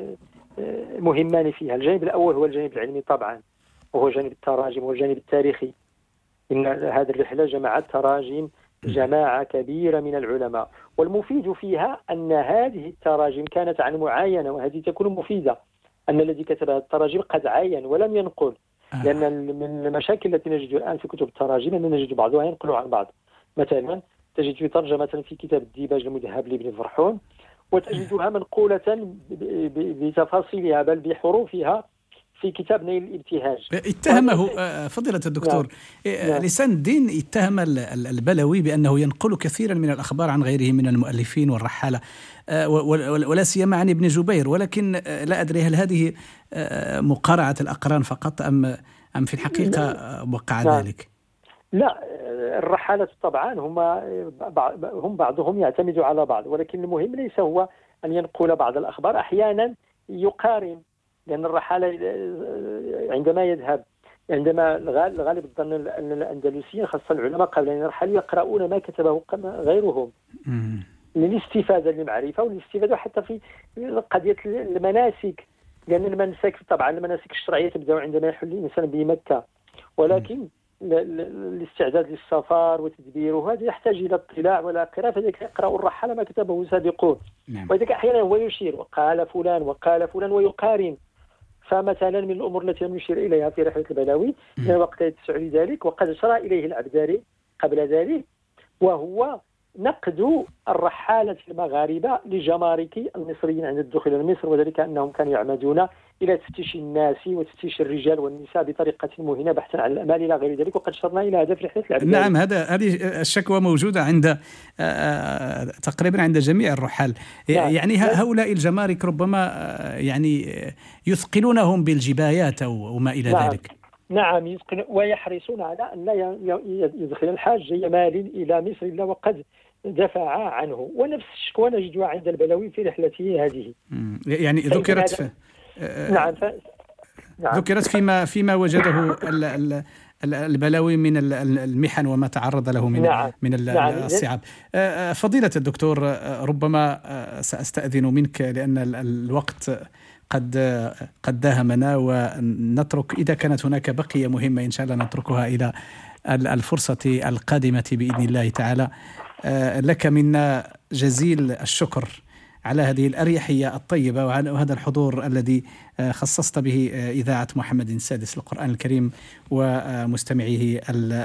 مهمان فيها. الجانب الأول هو الجانب العلمي طبعا، وهو جانب التراجم والجانب التاريخي. إن هذه الرحلة جمعت تراجم جماعة كبيرة من العلماء، والمفيد فيها أن هذه التراجم كانت عن معاينة، وهذه تكون مفيدة، أن الذي كتب التراجم قد عاين ولم ينقل. لأن من المشاكل التي نجدها الآن في كتب التراجم أن نجد بعضها ينقل عن بعض. مثلا تجد في ترجمة في كتاب الديباج المذهب لابن فرحون، وتجدها منقولة بتفاصيلها بل بحروفها في كتاب نيل الابتهاج. اتهمه فضيلة الدكتور لسان الدين، اتهم البلوي بأنه ينقل كثيرا من الأخبار عن غيره من المؤلفين والرحالة، ولا سيما عن ابن جبير، ولكن لا أدري هل هذه مقارعة الأقران فقط أم في الحقيقة وقع ذلك؟ لا، الرحالة طبعا هم بعضهم يعتمد على بعض، ولكن المهم ليس هو أن ينقل بعض الأخبار، أحيانا يقارن، لأن الرحالة عندما الغالب الظن أن الأندلسيين خاصة العلماء قبل أن يرحلوا يقرؤون ما كتبه غيرهم للاستفادة للمعرفة والاستفادة حتى في قضية المناسك، لأن المناسك الشرعية تبدأ عندما يحل الإنسان بمكة، ولكن الاستعداد للسفر وتدبيره هذا يحتاج إلى اطلاع ولا قراءة، فذلك يقرأ الرحالة ما كتبه سابقون. وذلك أحيانا هو يشير وقال فلان ويقارن. فمثلا من الأمور التي لم يشير إليها في رحلة البلاوي من وقت يتسع لذلك، وقد أشار إليه العبداري قبل ذلك، وهو نقد الرحالة المغاربة لجمارك المصريين عند الدخول إلى مصر، وذلك أنهم كانوا يعمدون إلى تفتيش الناس وتفتيش الرجال والنساء بطريقة مهينة بحثا عن الأمان إلى غير ذلك، وقد شرنا إلى هذا في رحلة العبداري. نعم، هذه الشكوى موجودة عند تقريبا عند جميع الرحال. نعم. يعني هؤلاء الجمارك ربما يعني يثقلونهم بالجبايات أو ما إلى ذلك. نعم، ويحرصون على أن لا يدخل الحاج مال إلى مصر إلا وقد دفع عنه، ونفس الشكوى نجدها عند البلاوي في رحلته هذه. يعني ذكرت نعم ذكرت فيما وجده البلاوي من المحن وما تعرض له من الصعاب. فضيلة الدكتور، ربما سأستأذن منك لأن الوقت قد داهمنا، ونترك إذا كانت هناك بقية مهمة إن شاء الله نتركها إلى الفرصة القادمة بإذن الله تعالى. لك منا جزيل الشكر على هذه الأريحية الطيبة وهذا الحضور الذي خصصت به إذاعة محمد السادس للقرآن الكريم ومستمعيه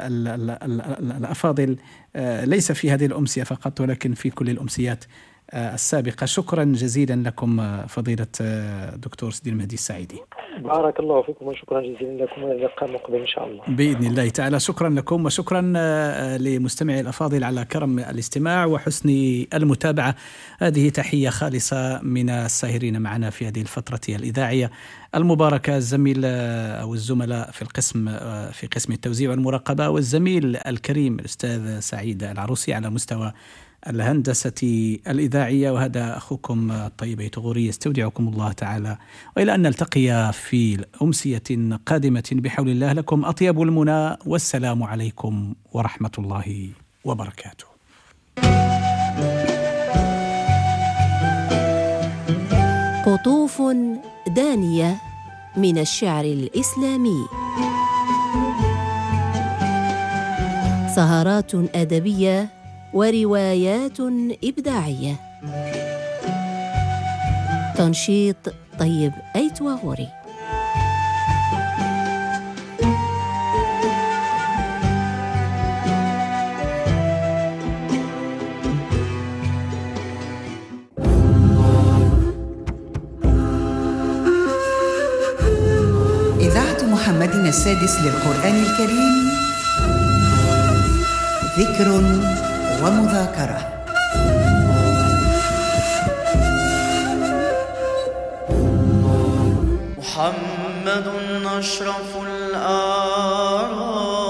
الأفاضل، ليس في هذه الأمسية فقط ولكن في كل الأمسيات السابقة. شكرا جزيلا لكم فضيلة دكتور سيدي المهدي السعيدي. بارك الله فيكم وشكرا جزيلا لكم، والى اللقاء مقبل إن شاء الله بإذن الله تعالى. شكرا لكم وشكرا لمستمعي الأفاضل على كرم الاستماع وحسن المتابعة. هذه تحية خالصة من الساهرين معنا في هذه الفترة الإذاعية المباركة، الزميل أو الزملاء في قسم التوزيع والمراقبة، والزميل الكريم الأستاذ سعيد العروسي على مستوى الهندسة الإذاعية، وهذا أخوكم الطيب أيتغوري يستودعكم الله تعالى، وإلى أن نلتقي في أمسية قادمة بحول الله. لكم أطيب المنى والسلام عليكم ورحمة الله وبركاته. قطوف دانية من الشعر الإسلامي، سهرات أدبية وروايات إبداعية. تنشيط طيب أيتواغوري. إذاعة محمد السادس للقرآن الكريم، ذكر ومذاكرة. محمد أشرف الآراء